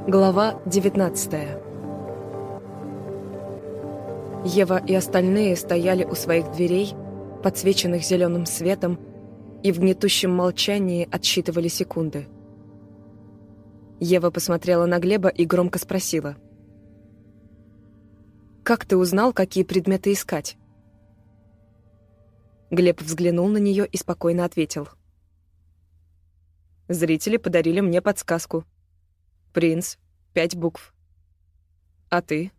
Глава 19. Ева и остальные стояли у своих дверей, подсвеченных зеленым светом, и в гнетущем молчании отсчитывали секунды. Ева посмотрела на Глеба и громко спросила: «Как ты узнал, какие предметы искать?» Глеб взглянул на нее и спокойно ответил: «Зрители подарили мне подсказку. Принц, 5 букв. А ты?»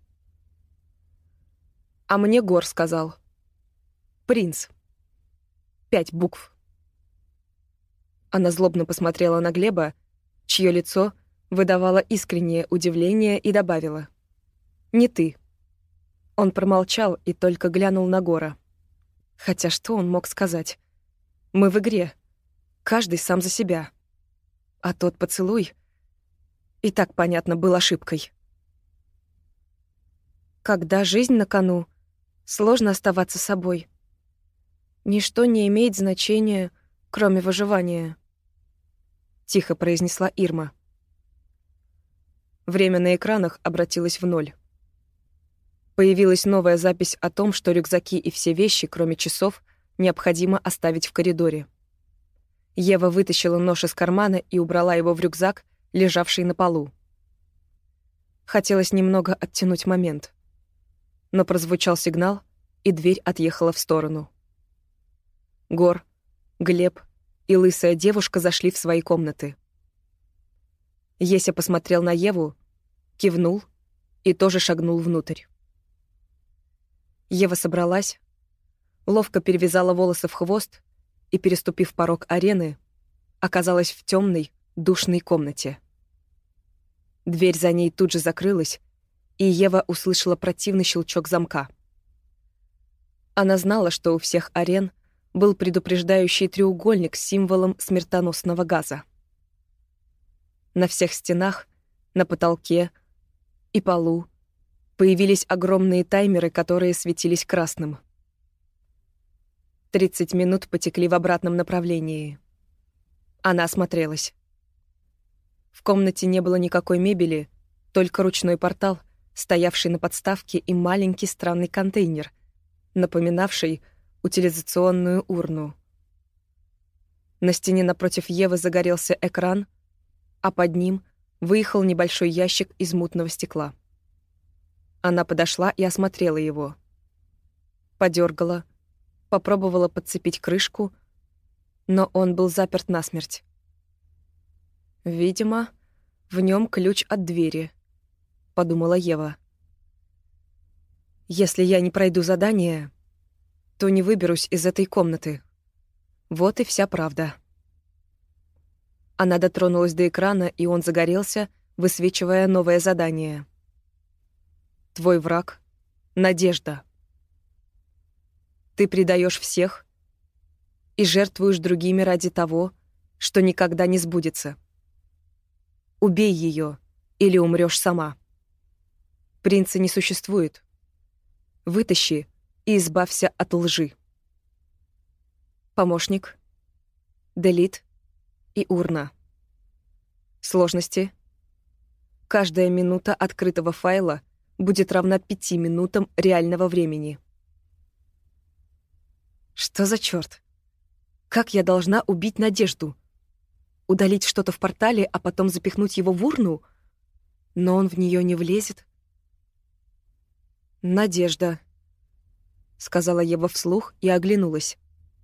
«А мне Гор сказал. Принц. 5 букв». Она злобно посмотрела на Глеба, чье лицо выдавало искреннее удивление, и добавила: «Не ты». Он промолчал и только глянул на Гора. Хотя что он мог сказать? Мы в игре. Каждый сам за себя. А тот поцелуй, и так понятно, был ошибкой. Когда жизнь на кону, сложно оставаться собой. Ничто не имеет значения, кроме выживания, тихо произнесла Ирма. Время на экранах обратилось в 0. Появилась новая запись о том, что рюкзаки и все вещи, кроме часов, необходимо оставить в коридоре. Ева вытащила нож из кармана и убрала его в рюкзак, лежавший на полу. Хотелось немного оттянуть момент. Но прозвучал сигнал, и дверь отъехала в сторону. Гор, Глеб и лысая девушка зашли в свои комнаты. Еся посмотрел на Еву, кивнул и тоже шагнул внутрь. Ева собралась, ловко перевязала волосы в хвост и, переступив порог арены, оказалась в темной, душной комнате. Дверь за ней тут же закрылась, и Ева услышала противный щелчок замка. Она знала, что у всех арен был предупреждающий треугольник с символом смертоносного газа. На всех стенах, на потолке и полу появились огромные таймеры, которые светились красным. 30 минут потекли в обратном направлении. Она осмотрелась. В комнате не было никакой мебели, только ручной портал, стоявший на подставке, и маленький странный контейнер, напоминавший утилизационную урну. На стене напротив Евы загорелся экран, а под ним выехал небольшой ящик из мутного стекла. Она подошла и осмотрела его. Подергала, попробовала подцепить крышку, но он был заперт насмерть. «Видимо, в нем ключ от двери», — подумала Ева. «Если я не пройду задание, то не выберусь из этой комнаты. Вот и вся правда». Она дотронулась до экрана, и он загорелся, высвечивая новое задание. «Твой враг — надежда. Ты предаешь всех и жертвуешь другими ради того, что никогда не сбудется. Убей ее, или умрёшь сама. Принца не существует. Вытащи и избавься от лжи». Помощник, делит и урна. Сложности. Каждая минута открытого файла будет равна 5 минутам реального времени. Что за чёрт? Как я должна убить Надежду? Удалить что-то в портале, а потом запихнуть его в урну? Но он в неё не влезет. «Надежда», — сказала Ева вслух и оглянулась.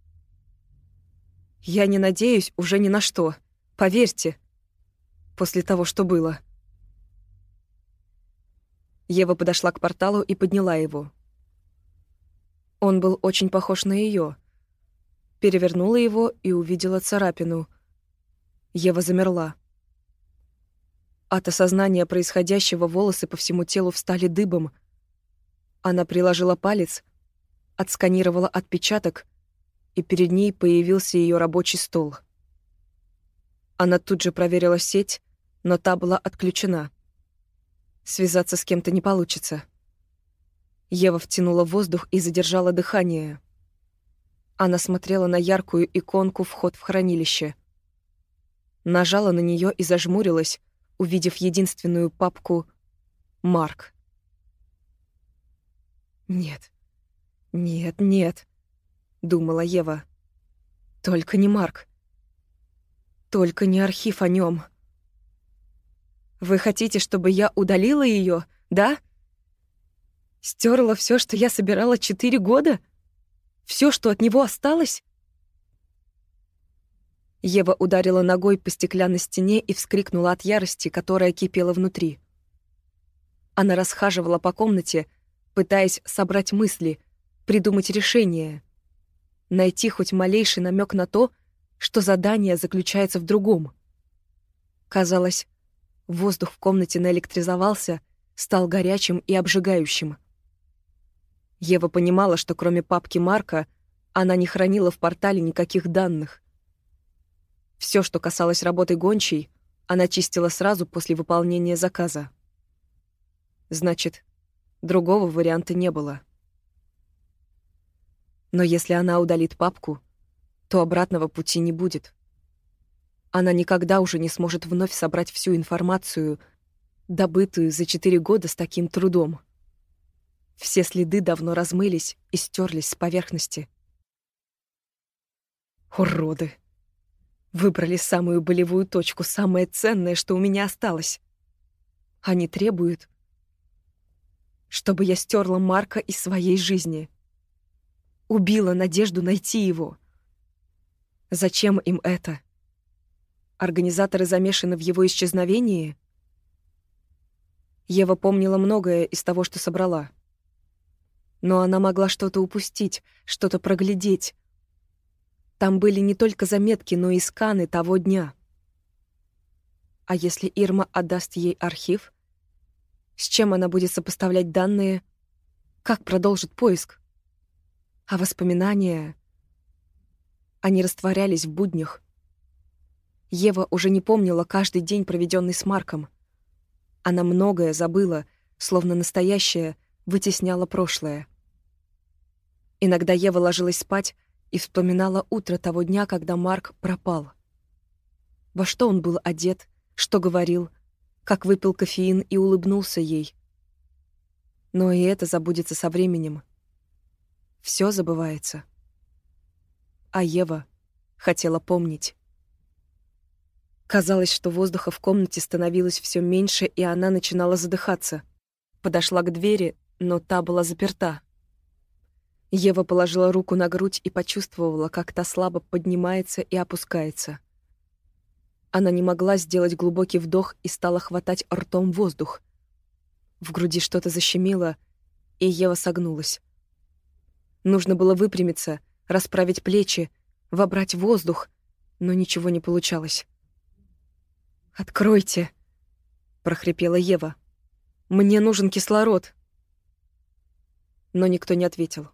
«Я не надеюсь уже ни на что, поверьте, после того, что было». Ева подошла к порталу и подняла его. Он был очень похож на её. Перевернула его и увидела царапину. Ева замерла. От осознания происходящего волосы по всему телу встали дыбом. Она приложила палец, отсканировала отпечаток, и перед ней появился её рабочий стол. Она тут же проверила сеть, но та была отключена. Связаться с кем-то не получится. Ева втянула воздух и задержала дыхание. Она смотрела на яркую иконку «Вход в хранилище». Нажала на неё и зажмурилась, увидев единственную папку «Марк». «Нет, нет, нет», — думала Ева. «Только не Марк. Только не архив о нем. Вы хотите, чтобы я удалила ее, да? Стерла все, что я собирала 4 года? Все, что от него осталось?» Ева ударила ногой по стеклянной стене и вскрикнула от ярости, которая кипела внутри. Она расхаживала по комнате, пытаясь собрать мысли, придумать решение, найти хоть малейший намек на то, что задание заключается в другом. Казалось, воздух в комнате наэлектризовался, стал горячим и обжигающим. Ева понимала, что кроме папки Марка она не хранила в портале никаких данных. Все, что касалось работы гончей, она чистила сразу после выполнения заказа. Значит, другого варианта не было. Но если она удалит папку, то обратного пути не будет. Она никогда уже не сможет вновь собрать всю информацию, добытую за 4 года с таким трудом. Все следы давно размылись и стерлись с поверхности. Уроды! Выбрали самую болевую точку, самое ценное, что у меня осталось. Они требуют, чтобы я стерла Марка из своей жизни. Убила надежду найти его. Зачем им это? Организаторы замешаны в его исчезновении? Ева помнила многое из того, что собрала. Но она могла что-то упустить, что-то проглядеть. Там были не только заметки, но и сканы того дня. А если Ирма отдаст ей архив? С чем она будет сопоставлять данные? Как продолжит поиск? А воспоминания? Они растворялись в буднях. Ева уже не помнила каждый день, проведенный с Марком. Она многое забыла, словно настоящее вытесняло прошлое. Иногда Ева ложилась спать и вспоминала утро того дня, когда Марк пропал. Во что он был одет, что говорил, как выпил кофеин и улыбнулся ей. Но и это забудется со временем. Все забывается. А Ева хотела помнить. Казалось, что воздуха в комнате становилось все меньше, и она начинала задыхаться. Подошла к двери, но та была заперта. Ева положила руку на грудь и почувствовала, как та слабо поднимается и опускается. Она не могла сделать глубокий вдох и стала хватать ртом воздух. В груди что-то защемило, и Ева согнулась. Нужно было выпрямиться, расправить плечи, вобрать воздух, но ничего не получалось. «Откройте!» — прохрипела Ева. «Мне нужен кислород!» Но никто не ответил.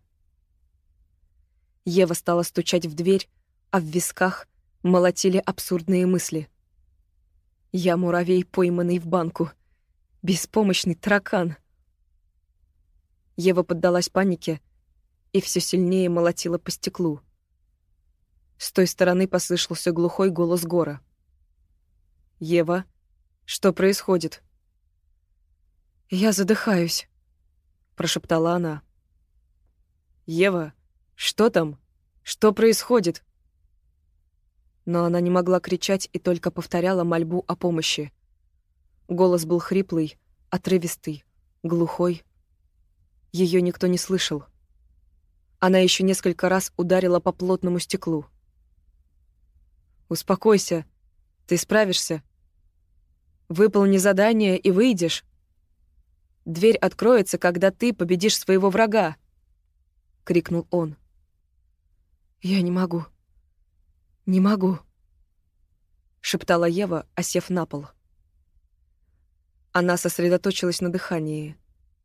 Ева стала стучать в дверь, а в висках молотили абсурдные мысли. «Я муравей, пойманный в банку. Беспомощный таракан!» Ева поддалась панике и все сильнее молотила по стеклу. С той стороны послышался глухой голос Гора. «Ева, что происходит?» «Я задыхаюсь», — прошептала она. «Ева, что там? Что происходит?» Но она не могла кричать и только повторяла мольбу о помощи. Голос был хриплый, отрывистый, глухой. Ее никто не слышал. Она еще несколько раз ударила по плотному стеклу. «Успокойся, ты справишься. Выполни задание и выйдешь. Дверь откроется, когда ты победишь своего врага», — крикнул он. «Я не могу. Не могу», — шептала Ева, осев на пол. Она сосредоточилась на дыхании.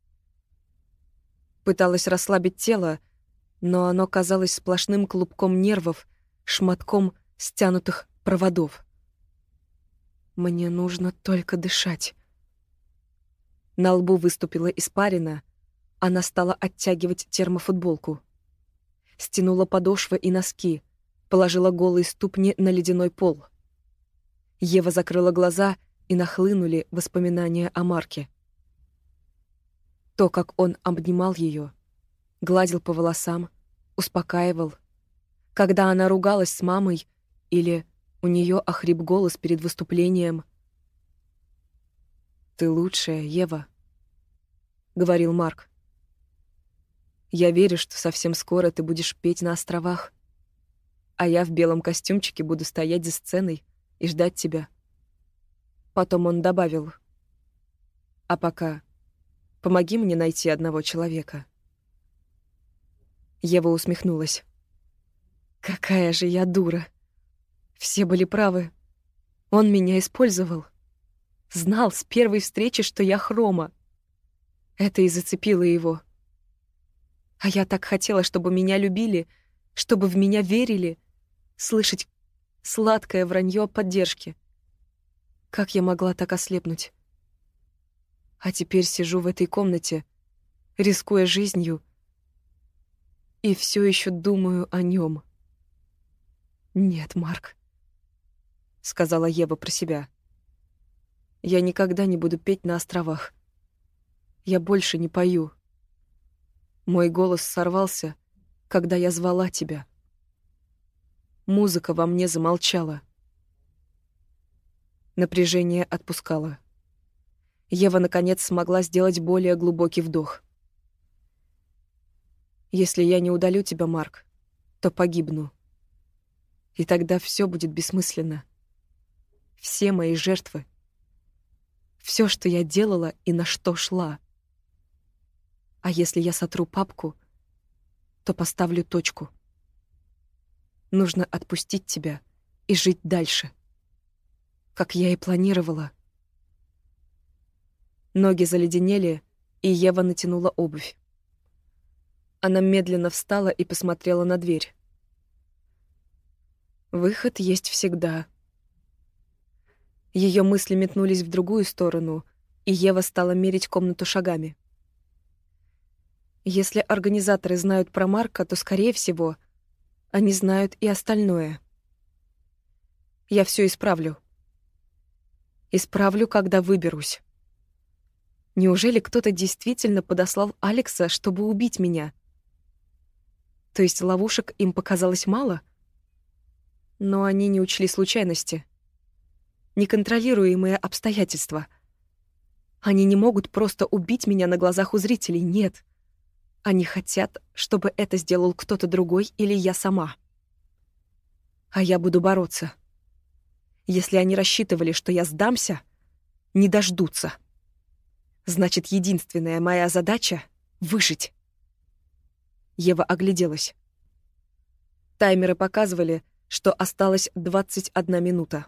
Пыталась расслабить тело, но оно казалось сплошным клубком нервов, шматком стянутых проводов. «Мне нужно только дышать». На лбу выступила испарина, она стала оттягивать термофутболку. Стянула подошвы и носки, положила голые ступни на ледяной пол. Ева закрыла глаза и нахлынули воспоминания о Марке. То, как он обнимал ее, гладил по волосам, успокаивал, когда она ругалась с мамой или у нее охрип голос перед выступлением. «Ты лучшая, Ева», — говорил Марк. «Я верю, что совсем скоро ты будешь петь на островах, а я в белом костюмчике буду стоять за сценой и ждать тебя». Потом он добавил: «А пока помоги мне найти одного человека». Ева усмехнулась. «Какая же я дура! Все были правы. Он меня использовал. Знал с первой встречи, что я хрома. Это и зацепило его. А я так хотела, чтобы меня любили, чтобы в меня верили, слышать сладкое вранье о поддержке. Как я могла так ослепнуть? А теперь сижу в этой комнате, рискуя жизнью, и все еще думаю о нем. «Нет, Марк», — сказала Ева про себя. «Я никогда не буду петь на островах. Я больше не пою. Мой голос сорвался, когда я звала тебя. Музыка во мне замолчала». Напряжение отпускало. Ева, наконец, смогла сделать более глубокий вдох. «Если я не удалю тебя, Марк, то погибну. И тогда все будет бессмысленно. Все мои жертвы. Все, что я делала и на что шла. А если я сотру папку, то поставлю точку. Нужно отпустить тебя и жить дальше, как я и планировала». Ноги заледенели, и Ева натянула обувь. Она медленно встала и посмотрела на дверь. Выход есть всегда. Ее мысли метнулись в другую сторону, и Ева стала мерить комнату шагами. Если организаторы знают про Марка, то, скорее всего, они знают и остальное. Я все исправлю. Исправлю, когда выберусь. Неужели кто-то действительно подослал Алекса, чтобы убить меня? То есть ловушек им показалось мало? Но они не учли случайности. Неконтролируемые обстоятельства. Они не могут просто убить меня на глазах у зрителей, нет. Они хотят, чтобы это сделал кто-то другой или я сама. А я буду бороться. Если они рассчитывали, что я сдамся, не дождутся. Значит, единственная моя задача — выжить. Ева огляделась. Таймеры показывали, что осталось 21 минута.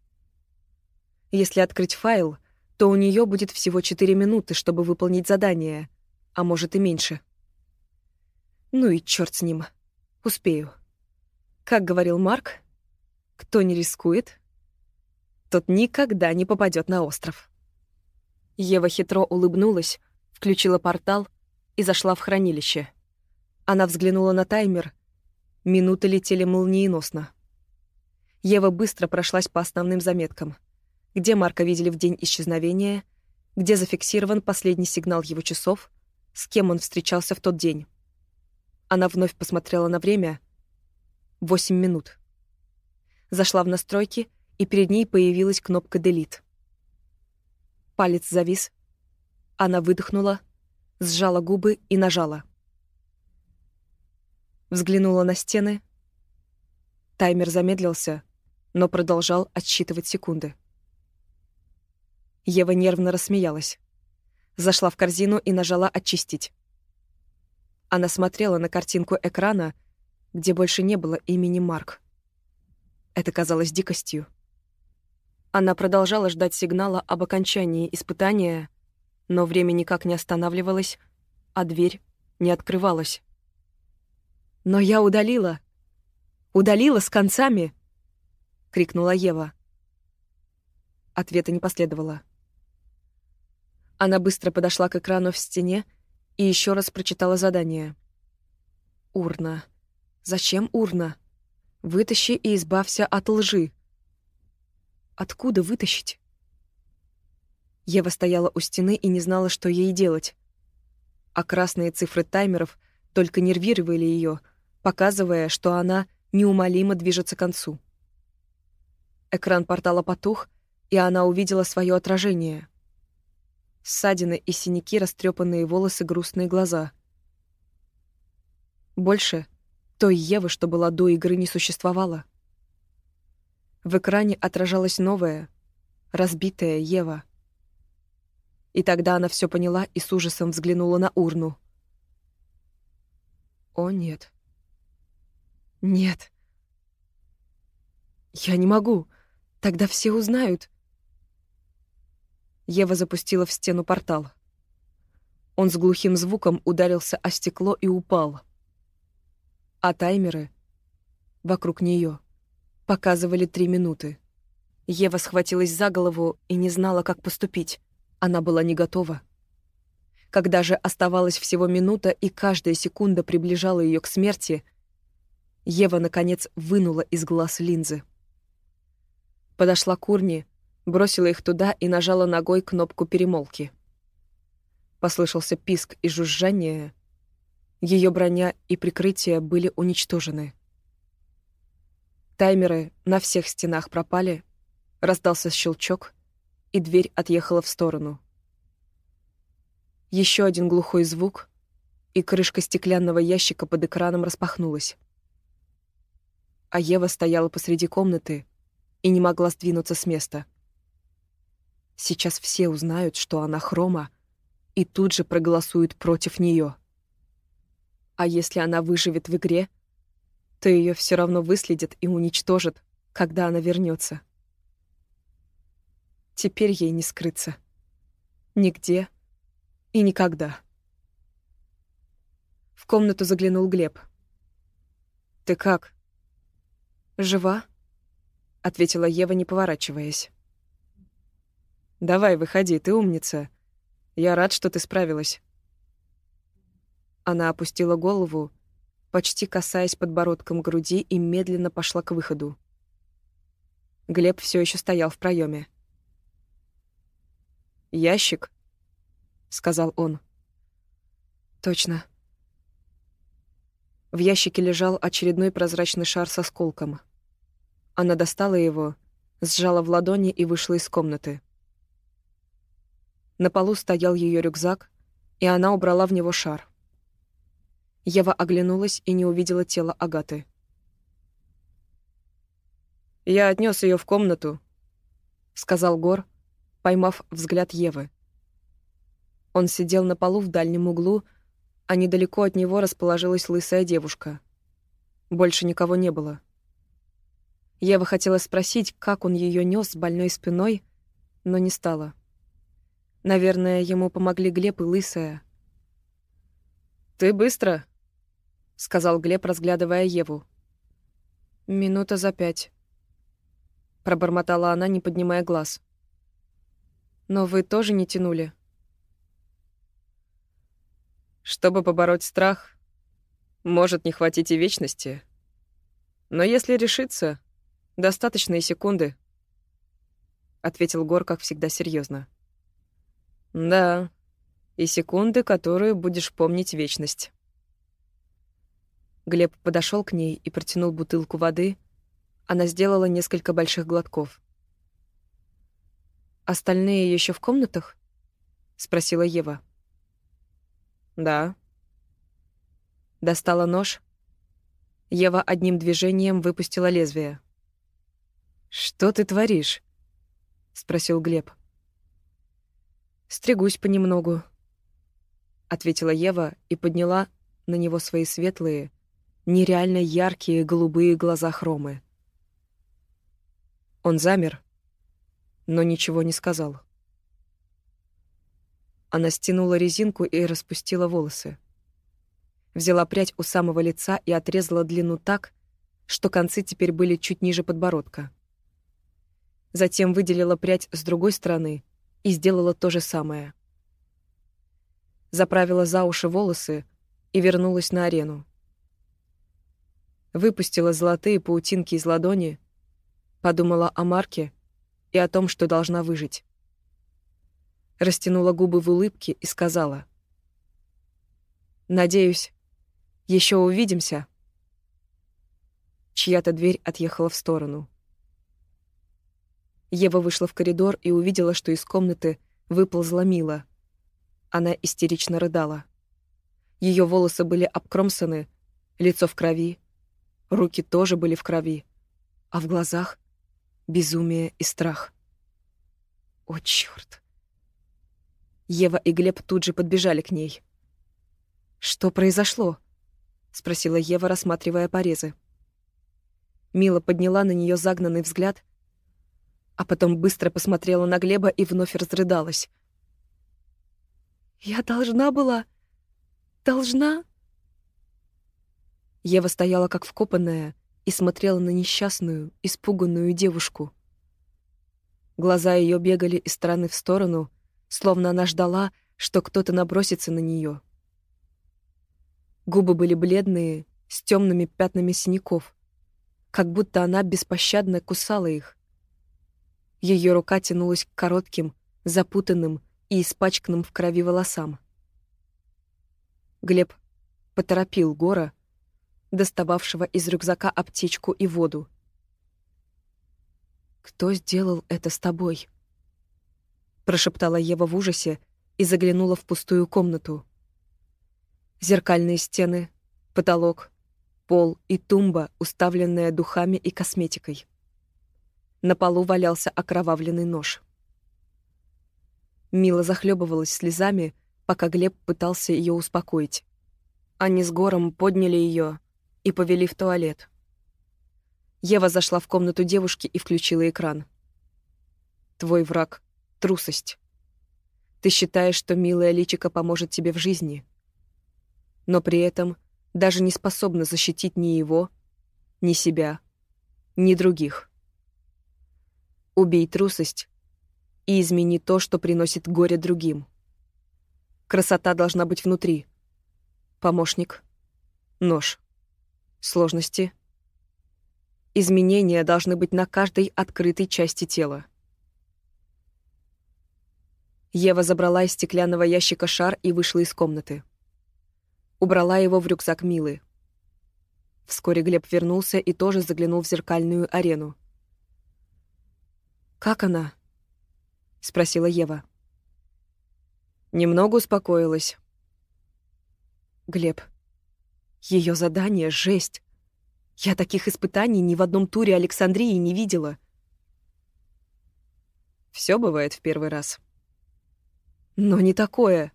Если открыть файл, то у нее будет всего 4 минуты, чтобы выполнить задание, а может и меньше. Ну и черт с ним. Успею. Как говорил Марк, кто не рискует, тот никогда не попадет на остров. Ева хитро улыбнулась, включила портал и зашла в хранилище. Она взглянула на таймер. Минуты летели молниеносно. Ева быстро прошлась по основным заметкам. Где Марка видели в день исчезновения, где зафиксирован последний сигнал его часов, с кем он встречался в тот день. Она вновь посмотрела на время. 8 минут. Зашла в настройки, и перед ней появилась кнопка «Delete». Палец завис. Она выдохнула, сжала губы и нажала. Взглянула на стены. Таймер замедлился, но продолжал отсчитывать секунды. Ева нервно рассмеялась. Зашла в корзину и нажала «Очистить». Она смотрела на картинку экрана, где больше не было имени Марк. Это казалось дикостью. Она продолжала ждать сигнала об окончании испытания, но время никак не останавливалось, а дверь не открывалась. «Но я удалила! Удалила с концами!» — крикнула Ева. Ответа не последовало. Она быстро подошла к экрану в стене и еще раз прочитала задание. «Урна. Зачем урна? Вытащи и избавься от лжи». Откуда вытащить? Ева стояла у стены и не знала, что ей делать. А красные цифры таймеров только нервировали ее, показывая, что она неумолимо движется к концу. Экран портала потух, и она увидела свое отражение. Ссадины и синяки, растрепанные волосы, грустные глаза. Больше той Евы, что была до игры, не существовало. В экране отражалась новая, разбитая Ева. И тогда она все поняла и с ужасом взглянула на урну. О, нет. Нет. Я не могу. Тогда все узнают. Ева запустила в стену портал. Он с глухим звуком ударился о стекло и упал. А таймеры вокруг нее показывали 3 минуты. Ева схватилась за голову и не знала, как поступить. Она была не готова. Когда же оставалась всего минута, и каждая секунда приближала ее к смерти, Ева, наконец, вынула из глаз линзы. Подошла к урне, бросила их туда и нажала ногой кнопку перемолки. Послышался писк и жужжание. Ее броня и прикрытие были уничтожены. Таймеры на всех стенах пропали, раздался щелчок, и дверь отъехала в сторону. Еще один глухой звук, и крышка стеклянного ящика под экраном распахнулась. А Ева стояла посреди комнаты и не могла сдвинуться с места. Сейчас все узнают, что она Хрома, и тут же проголосуют против нее. А если она выживет в игре, то ее все равно выследят и уничтожат, когда она вернется. Теперь ей не скрыться. Нигде и никогда. В комнату заглянул Глеб. «Ты как?» «Жива?» — ответила Ева, не поворачиваясь. «Давай, выходи, ты умница. Я рад, что ты справилась». Она опустила голову, почти касаясь подбородком груди, и медленно пошла к выходу. Глеб все еще стоял в проеме. «Ящик?» — сказал он. «Точно». В ящике лежал очередной прозрачный шар с осколком. Она достала его, сжала в ладони и вышла из комнаты. На полу стоял ее рюкзак, и она убрала в него шар. Ева оглянулась и не увидела тело Агаты. «Я отнес ее в комнату», — сказал Гор, поймав взгляд Евы. Он сидел на полу в дальнем углу, а недалеко от него расположилась лысая девушка. Больше никого не было. Ева хотела спросить, как он ее нес с больной спиной, но не стала. Наверное, ему помогли Глеб и лысая. «Ты быстро», — сказал Глеб, разглядывая Еву. «Минута за 5», — пробормотала она, не поднимая глаз. «Но вы тоже не тянули?» «Чтобы побороть страх, может не хватить и вечности. Но если решиться, достаточно и секунды», — ответил Гор, как всегда, серьезно. «Да, и секунды, которые будешь помнить вечность». Глеб подошел к ней и протянул бутылку воды. Она сделала несколько больших глотков. «Остальные еще в комнатах?» — спросила Ева. «Да». Достала нож. Ева одним движением выпустила лезвие. «Что ты творишь?» — спросил Глеб. «Стригусь понемногу», — ответила Ева и подняла на него свои светлые, нереально яркие голубые глаза Хромы. Он замер, но ничего не сказал. Она стянула резинку и распустила волосы. Взяла прядь у самого лица и отрезала длину так, что концы теперь были чуть ниже подбородка. Затем выделила прядь с другой стороны и сделала то же самое. Заправила за уши волосы и вернулась на арену. Выпустила золотые паутинки из ладони, подумала о Марке и о том, что должна выжить. растянула губы в улыбке и сказала: «Надеюсь, еще увидимся». Чья-то дверь отъехала в сторону. Ева вышла в коридор и увидела, что из комнаты выползла Мила. Она истерично рыдала. Ее волосы были обкромсаны, лицо в крови, руки тоже были в крови, а в глазах безумие и страх. О, чёрт! Ева и Глеб тут же подбежали к ней. «Что произошло?» — спросила Ева, рассматривая порезы. Мила подняла на нее загнанный взгляд, а потом быстро посмотрела на Глеба и вновь разрыдалась. «Я должна...» Ева стояла как вкопанная и смотрела на несчастную, испуганную девушку. Глаза ее бегали из стороны в сторону, словно она ждала, что кто-то набросится на нее. Губы были бледные, с темными пятнами синяков, как будто она беспощадно кусала их. Ее рука тянулась к коротким, запутанным и испачканным в крови волосам. Глеб поторопил Гора, достававшего из рюкзака аптечку и воду. «Кто сделал это с тобой?» — прошептала Ева в ужасе и заглянула в пустую комнату. Зеркальные стены, потолок, пол и тумба, уставленная духами и косметикой. На полу валялся окровавленный нож. Мила захлебывалась слезами, пока Глеб пытался ее успокоить. Они с Гором подняли ее и повели в туалет. Ева зашла в комнату девушки и включила экран. «Твой враг — трусость. Ты считаешь, что милая личико поможет тебе в жизни, но при этом даже не способна защитить ни его, ни себя, ни других. Убей трусость и измени то, что приносит горе другим. Красота должна быть внутри. Помощник. Нож. Сложности. Изменения должны быть на каждой открытой части тела». Ева забрала из стеклянного ящика шар и вышла из комнаты. Убрала его в рюкзак Милы. Вскоре Глеб вернулся и тоже заглянул в зеркальную арену. «Как она?» — спросила Ева. Немного успокоилась. «Глеб, ее задание — жесть. Я таких испытаний ни в одном туре Александрии не видела». «Все бывает в первый раз». «Но не такое».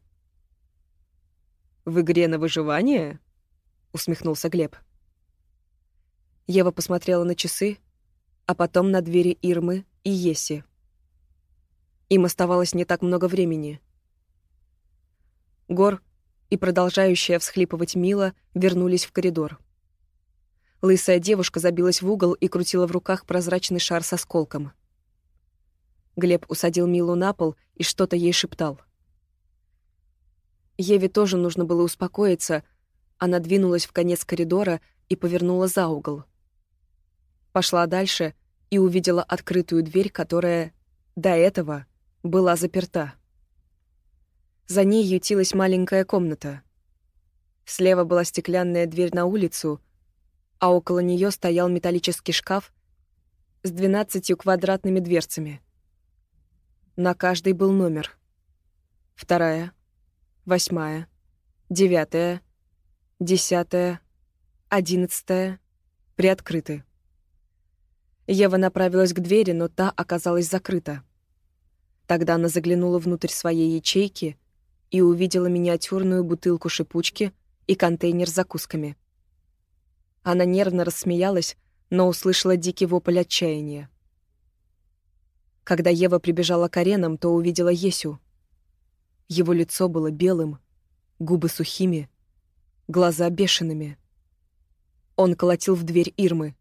«В игре на выживание?» — усмехнулся Глеб. Ева посмотрела на часы, а потом на двери Ирмы и Еси. Им оставалось не так много времени. Гор и продолжающая всхлипывать Мила вернулись в коридор. Лысая девушка забилась в угол и крутила в руках прозрачный шар с осколком. Глеб усадил Милу на пол и что-то ей шептал. Еве тоже нужно было успокоиться. Она двинулась в конец коридора и повернула за угол. Пошла дальше и увидела открытую дверь, которая до этого была заперта. За ней ютилась маленькая комната. Слева была стеклянная дверь на улицу, а около нее стоял металлический шкаф с 12 квадратными дверцами. На каждой был номер. 2, 8, 9, 10, 11 приоткрыты. Ева направилась к двери, но та оказалась закрыта. Тогда она заглянула внутрь своей ячейки и увидела миниатюрную бутылку шипучки и контейнер с закусками. Она нервно рассмеялась, но услышала дикий вопль отчаяния. Когда Ева прибежала к аренам, то увидела Есю. Его лицо было белым, губы сухими, глаза бешеными. Он колотил в дверь Ирмы.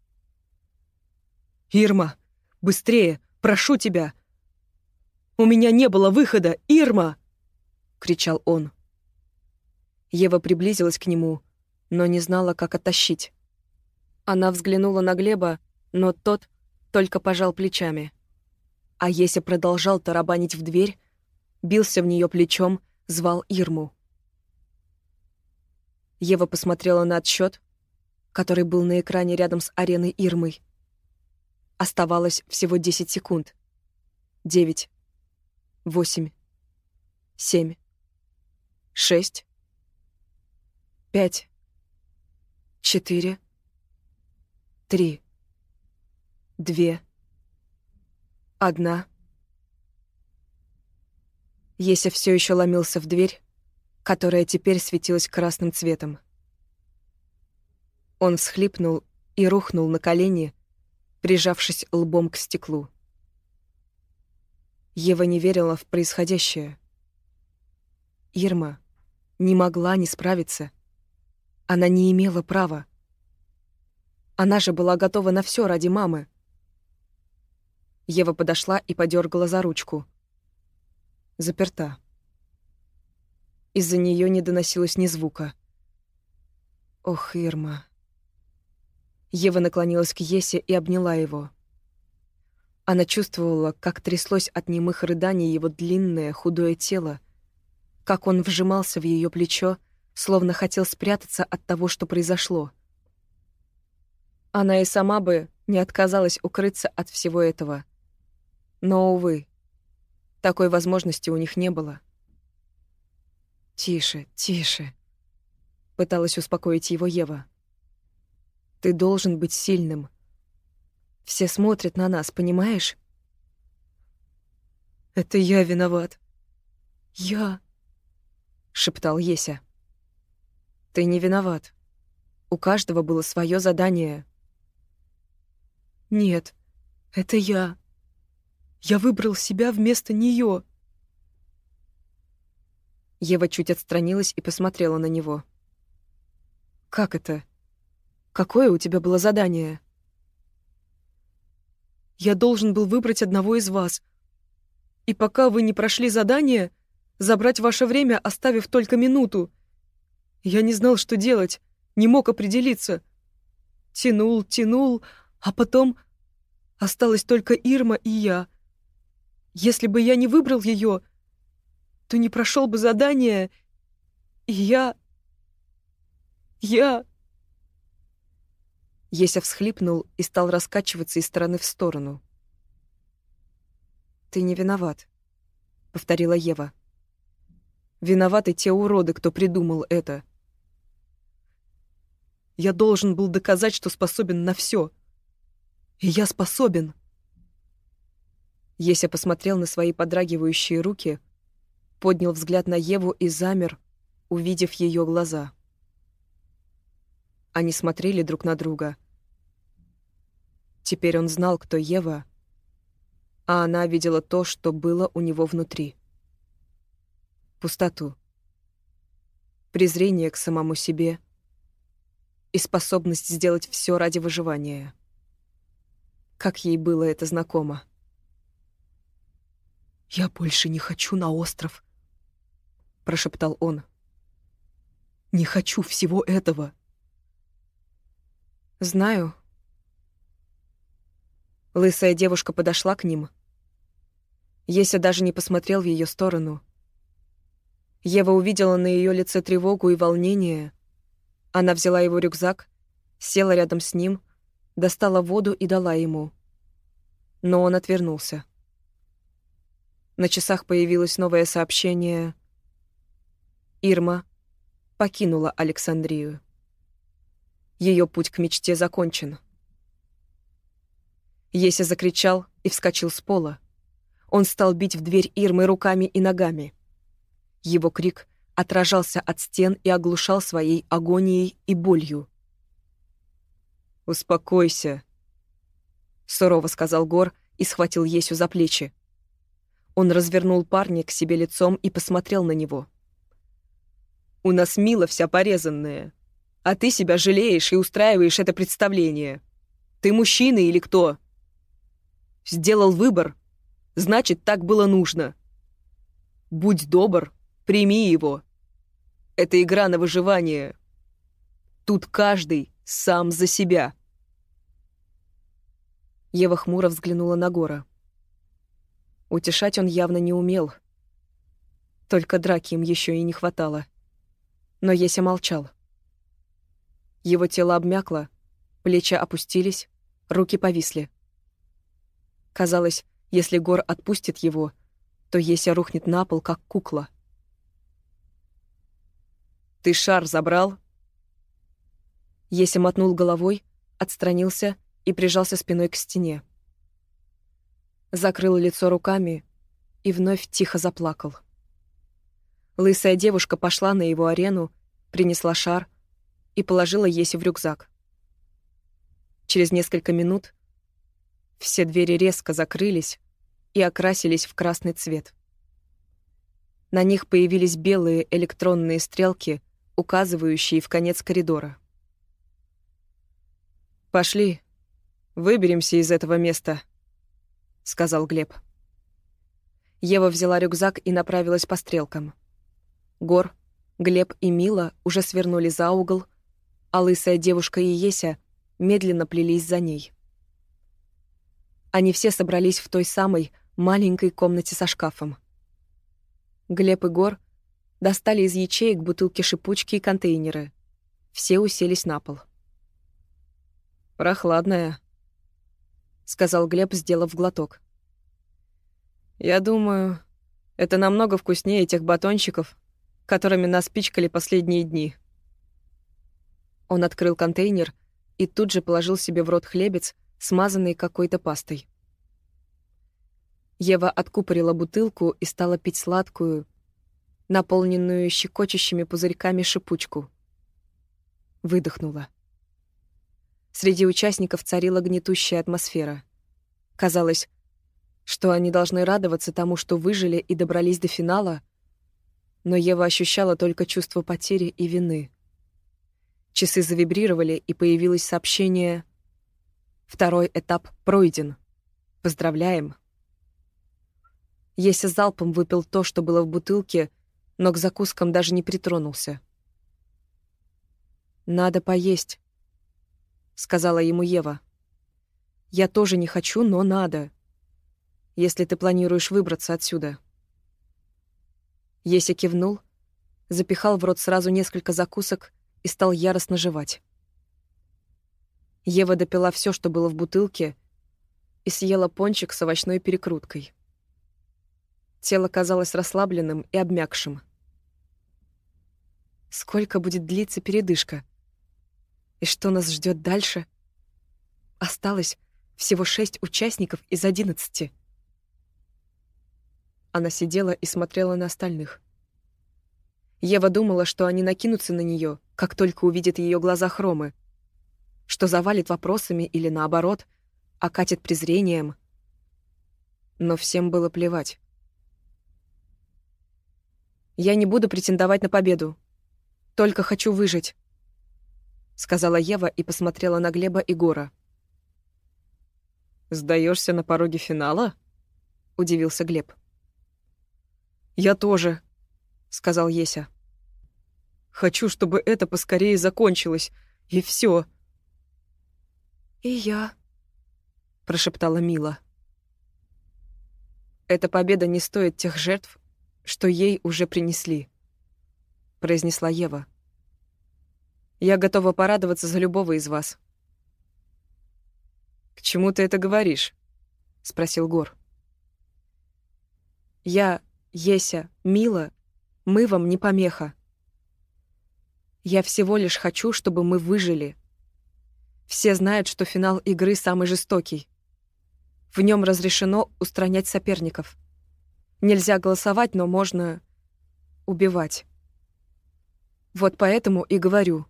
«Ирма, быстрее, прошу тебя! У меня не было выхода, Ирма!» — кричал он. Ева приблизилась к нему, но не знала, как оттащить. Она взглянула на Глеба, но тот только пожал плечами. А Еся продолжал тарабанить в дверь, бился в нее плечом, звал Ирму. Ева посмотрела на отсчет, который был на экране рядом с ареной Ирмой. Оставалось всего 10 секунд. 9, 8, 7, 6, 5, 4, 3, 2, 1. Еся все еще ломился в дверь, которая теперь светилась красным цветом. Он всхлипнул и рухнул на колени, прижавшись лбом к стеклу. Ева не верила в происходящее. Ирма не могла не справиться. Она не имела права. Она же была готова на все ради мамы. Ева подошла и подергала за ручку. Заперта. Из-за нее не доносилось ни звука. Ох, Ирма. Ева наклонилась к Есе и обняла его. Она чувствовала, как тряслось от немых рыданий его длинное, худое тело, как он вжимался в ее плечо, словно хотел спрятаться от того, что произошло. Она и сама бы не отказалась укрыться от всего этого. Но, увы, такой возможности у них не было. «Тише, тише», — пыталась успокоить его Ева. «Ты должен быть сильным. Все смотрят на нас, понимаешь?» «Это я виноват. Я...» — шептал Еся. «Ты не виноват. У каждого было свое задание». «Нет, это я. Я выбрал себя вместо нее». Ева чуть отстранилась и посмотрела на него. «Как это? Какое у тебя было задание?» «Я должен был выбрать одного из вас. И пока вы не прошли задание, забрать ваше время, оставив только минуту. Я не знал, что делать, не мог определиться. Тянул, тянул, а потом осталась только Ирма и я. Если бы я не выбрал ее, то не прошел бы задание, и я... Еся всхлипнул и стал раскачиваться из стороны в сторону. «Ты не виноват», — повторила Ева. «Виноваты те уроды, кто придумал это. Я должен был доказать, что способен на все. И я способен». Еся посмотрел на свои подрагивающие руки, поднял взгляд на Еву и замер, увидев ее глаза. Они смотрели друг на друга. Теперь он знал, кто Ева, а она видела то, что было у него внутри. Пустоту, презрение к самому себе и способность сделать все ради выживания. Как ей было это знакомо. «Я больше не хочу на остров», — прошептал он. «Не хочу всего этого». «Знаю». Лысая девушка подошла к ним. Еся даже не посмотрел в ее сторону. Ева увидела на ее лице тревогу и волнение. Она взяла его рюкзак, села рядом с ним, достала воду и дала ему. Но он отвернулся. На часах появилось новое сообщение. Ирма покинула Александрию. Ее путь к мечте закончен. Еся закричал и вскочил с пола. Он стал бить в дверь Ирмы руками и ногами. Его крик отражался от стен и оглушал своей агонией и болью. «Успокойся», — сурово сказал Гор и схватил Есю за плечи. Он развернул парня к себе лицом и посмотрел на него. «У нас Мила вся порезанная, а ты себя жалеешь и устраиваешь это представление. Ты мужчина или кто? Сделал выбор, значит, так было нужно. Будь добр, прими его. Это игра на выживание. Тут каждый сам за себя». Ева хмуро взглянула на Гора. Утешать он явно не умел. Только драки им еще и не хватало. Но Еся молчал. Его тело обмякло, плечи опустились, руки повисли. Казалось, если Гор отпустит его, то Еся рухнет на пол, как кукла. «Ты шар забрал?» Еся мотнул головой, отстранился и прижался спиной к стене. Закрыл лицо руками и вновь тихо заплакал. Лысая девушка пошла на его арену, принесла шар и положила Есю в рюкзак. Через несколько минут все двери резко закрылись и окрасились в красный цвет. На них появились белые электронные стрелки, указывающие в конец коридора. «Пошли, выберемся из этого места», — сказал Глеб. Ева взяла рюкзак и направилась по стрелкам. Гор, Глеб и Мила уже свернули за угол, а лысая девушка и Еся медленно плелись за ней. Они все собрались в той самой маленькой комнате со шкафом. Глеб и Гор достали из ячеек бутылки шипучки и контейнеры. Все уселись на пол. «Прохладная», — сказал Глеб, сделав глоток. «Я думаю, это намного вкуснее тех батончиков, которыми нас пичкали последние дни». Он открыл контейнер и тут же положил себе в рот хлебец, смазанный какой-то пастой. Ева откупорила бутылку и стала пить сладкую, наполненную щекочущими пузырьками шипучку. Выдохнула. Среди участников царила гнетущая атмосфера. Казалось, что они должны радоваться тому, что выжили и добрались до финала, но Ева ощущала только чувство потери и вины. Часы завибрировали, и появилось сообщение: «Второй этап пройден. Поздравляем». Еся залпом выпил то, что было в бутылке, но к закускам даже не притронулся. «Надо поесть», — сказала ему Ева. «Я тоже не хочу, но надо, если ты планируешь выбраться отсюда». Еся кивнул, запихал в рот сразу несколько закусок и стал яростно жевать. Ева допила все, что было в бутылке, и съела пончик с овощной перекруткой. Тело казалось расслабленным и обмякшим. Сколько будет длиться передышка? И что нас ждет дальше? Осталось всего 6 участников из 11. Она сидела и смотрела на остальных. Ева думала, что они накинутся на нее, как только увидят ее глаза Хромы, что завалит вопросами или, наоборот, окатит презрением. Но всем было плевать. «Я не буду претендовать на победу. Только хочу выжить», — сказала Ева и посмотрела на Глеба и Гора. «Сдаешься на пороге финала?» — удивился Глеб. «Я тоже», — сказал Еся. «Хочу, чтобы это поскорее закончилось, и все. «И я», — прошептала Мила. «Эта победа не стоит тех жертв, что ей уже принесли», — произнесла Ева. «Я готова порадоваться за любого из вас». «К чему ты это говоришь?» — спросил Гор. «Я, Еся, Мила, мы вам не помеха. Я всего лишь хочу, чтобы мы выжили. Все знают, что финал игры самый жестокий. В нем разрешено устранять соперников. Нельзя голосовать, но можно убивать. Вот поэтому и говорю».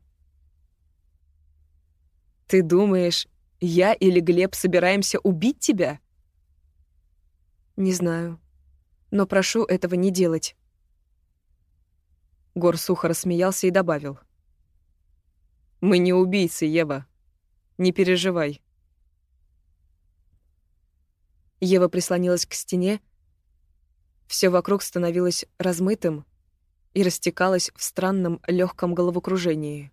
«Ты думаешь, я или Глеб собираемся убить тебя?» «Не знаю, но прошу этого не делать». Гор сухо рассмеялся и добавил: «Мы не убийцы, Ева. Не переживай». Ева прислонилась к стене. Все вокруг становилось размытым и растекалось в странном легком головокружении.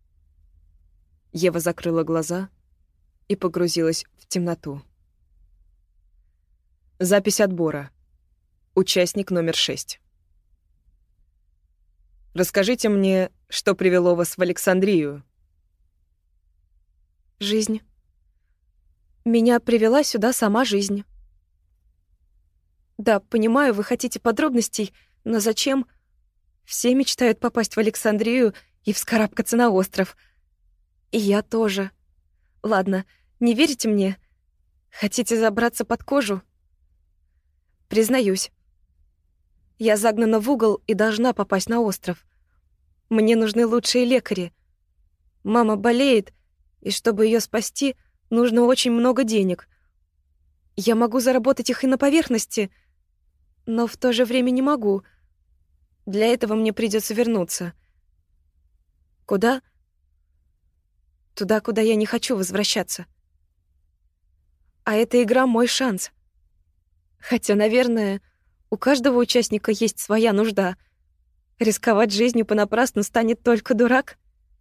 Ева закрыла глаза и погрузилась в темноту. Запись отбора. Участник номер 6. Расскажите мне, что привело вас в Александрию. Жизнь. Меня привела сюда сама жизнь. Да, понимаю, вы хотите подробностей, но зачем? Все мечтают попасть в Александрию и вскарабкаться на остров. И я тоже. Ладно, не верите мне? Хотите забраться под кожу? Признаюсь. Я загнана в угол и должна попасть на остров. Мне нужны лучшие лекари. Мама болеет, и чтобы ее спасти, нужно очень много денег. Я могу заработать их и на поверхности, но в то же время не могу. Для этого мне придется вернуться. Куда? Туда, куда я не хочу возвращаться. А эта игра — мой шанс. Хотя, наверное, у каждого участника есть своя нужда. Рисковать жизнью понапрасну станет только дурак.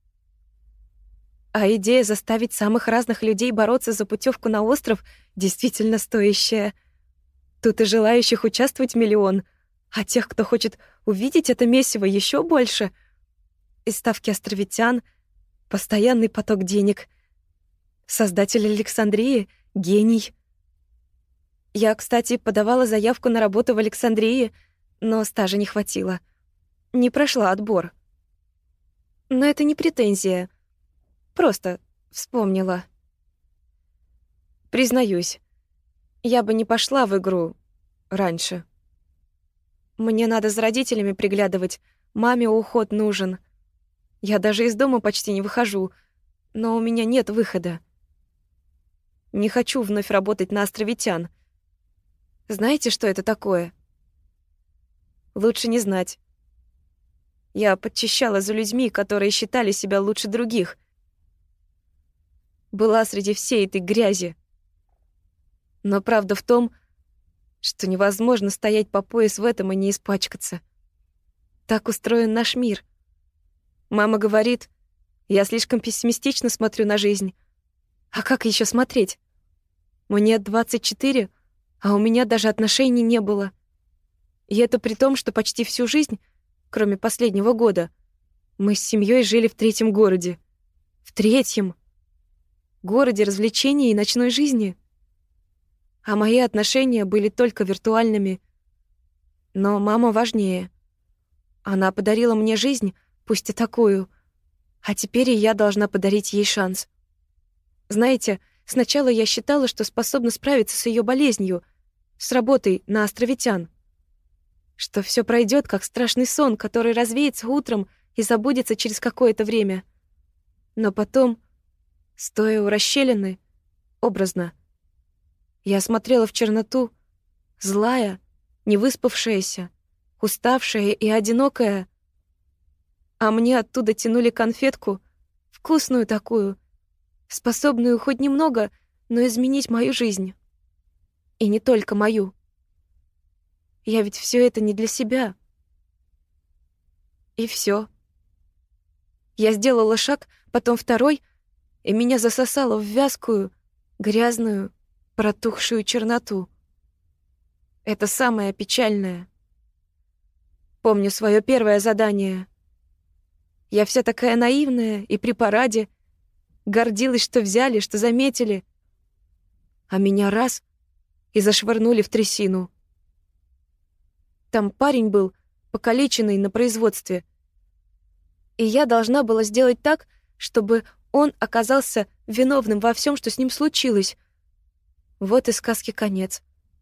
А идея заставить самых разных людей бороться за путевку на остров действительно стоящая. Тут и желающих участвовать миллион, а тех, кто хочет увидеть это месиво, еще больше. Из ставки островитян — постоянный поток денег. Создатель Александрии — гений. Я, кстати, подавала заявку на работу в Александрии, но стажа не хватило. Не прошла отбор. Но это не претензия. Просто вспомнила. Признаюсь, я бы не пошла в игру раньше. Мне надо за родителями приглядывать, маме уход нужен. Я даже из дома почти не выхожу, но у меня нет выхода. Не хочу вновь работать на островитян. Знаете, что это такое? Лучше не знать. Я подчищала за людьми, которые считали себя лучше других. Была среди всей этой грязи. Но правда в том, что невозможно стоять по пояс в этом и не испачкаться. Так устроен наш мир. Мама говорит, я слишком пессимистично смотрю на жизнь. А как еще смотреть? Мне 24, а у меня даже отношений не было. И это при том, что почти всю жизнь, кроме последнего года, мы с семьей жили в 3-м городе. В 3-м городе развлечений и ночной жизни. А мои отношения были только виртуальными. Но мама важнее. Она подарила мне жизнь, пусть и такую, а теперь и я должна подарить ей шанс. Знаете, сначала я считала, что способна справиться с ее болезнью, с работой на островитян, что все пройдет как страшный сон, который развеется утром и забудется через какое-то время. Но потом, стоя у расщелины, образно, я смотрела в черноту, злая, невыспавшаяся, уставшая и одинокая, а мне оттуда тянули конфетку, вкусную такую, способную хоть немного, но изменить мою жизнь. И не только мою. Я ведь все это не для себя. И все. Я сделала шаг, потом второй, и меня засосало в вязкую, грязную, протухшую черноту. Это самое печальное. Помню свое первое задание. Я вся такая наивная и при параде, гордилась, что взяли, что заметили. А меня раз — и зашвырнули в трясину. Там парень был, покалеченный на производстве. И я должна была сделать так, чтобы он оказался виновным во всем, что с ним случилось. Вот и сказки конец.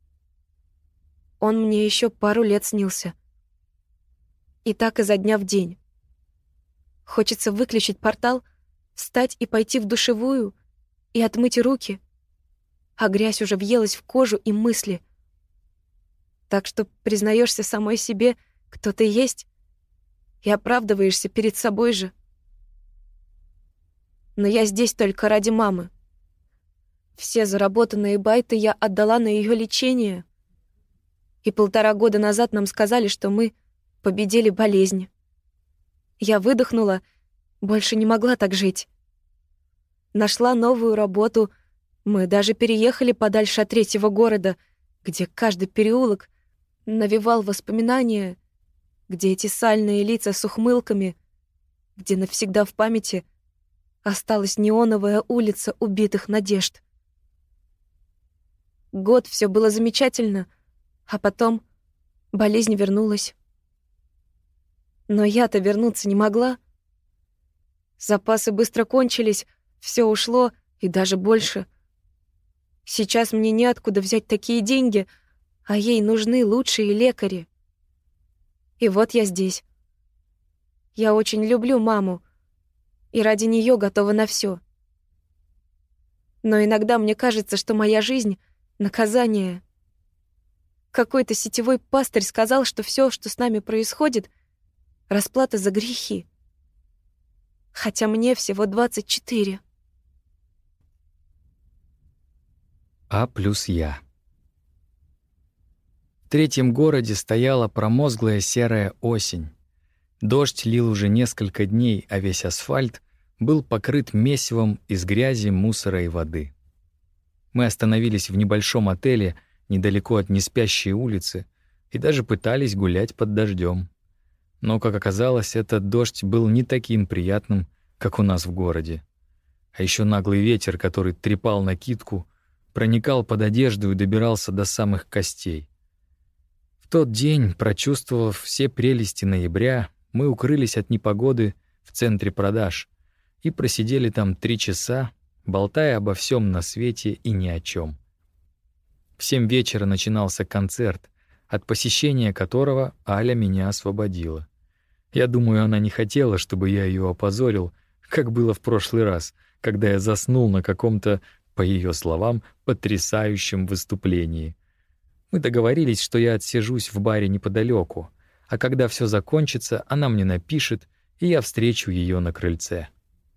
Он мне еще пару лет снился. И так изо дня в день. Хочется выключить портал, встать и пойти в душевую и отмыть руки, а грязь уже въелась в кожу и мысли. Так что признаешься самой себе, кто ты есть, и оправдываешься перед собой же. Но я здесь только ради мамы. Все заработанные байты я отдала на ее лечение. И 1,5 года назад нам сказали, что мы победили болезнь. Я выдохнула, больше не могла так жить. Нашла новую работу, мы даже переехали подальше от 3-го города, где каждый переулок навевал воспоминания, где эти сальные лица с ухмылками, где навсегда в памяти осталась неоновая улица убитых надежд. Год все было замечательно, а потом болезнь вернулась. Но я-то вернуться не могла. Запасы быстро кончились, все ушло и даже больше. Сейчас мне неоткуда взять такие деньги, а ей нужны лучшие лекари. И вот я здесь. Я очень люблю маму и ради нее готова на все. Но иногда мне кажется, что моя жизнь — наказание. Какой-то сетевой пастырь сказал, что все, что с нами происходит, — расплата за грехи. Хотя мне всего 24. А плюс я. В третьем городе стояла промозглая серая осень. Дождь лил уже несколько дней, а весь асфальт был покрыт месивом из грязи, мусора и воды. Мы остановились в небольшом отеле недалеко от неспящей улицы и даже пытались гулять под дождем. Но, как оказалось, этот дождь был не таким приятным, как у нас в городе. А еще наглый ветер, который трепал накидку, проникал под одежду и добирался до самых костей. В тот день, прочувствовав все прелести ноября, мы укрылись от непогоды в центре продаж и просидели там 3 часа, болтая обо всем на свете и ни о чем. В 7 вечера начинался концерт, от посещения которого Аля меня освободила. Я думаю, она не хотела, чтобы я ее опозорил, как было в прошлый раз, когда я заснул на каком-то, по ее словам, потрясающем выступлении. Мы договорились, что я отсижусь в баре неподалеку, а когда все закончится, она мне напишет, и я встречу ее на крыльце.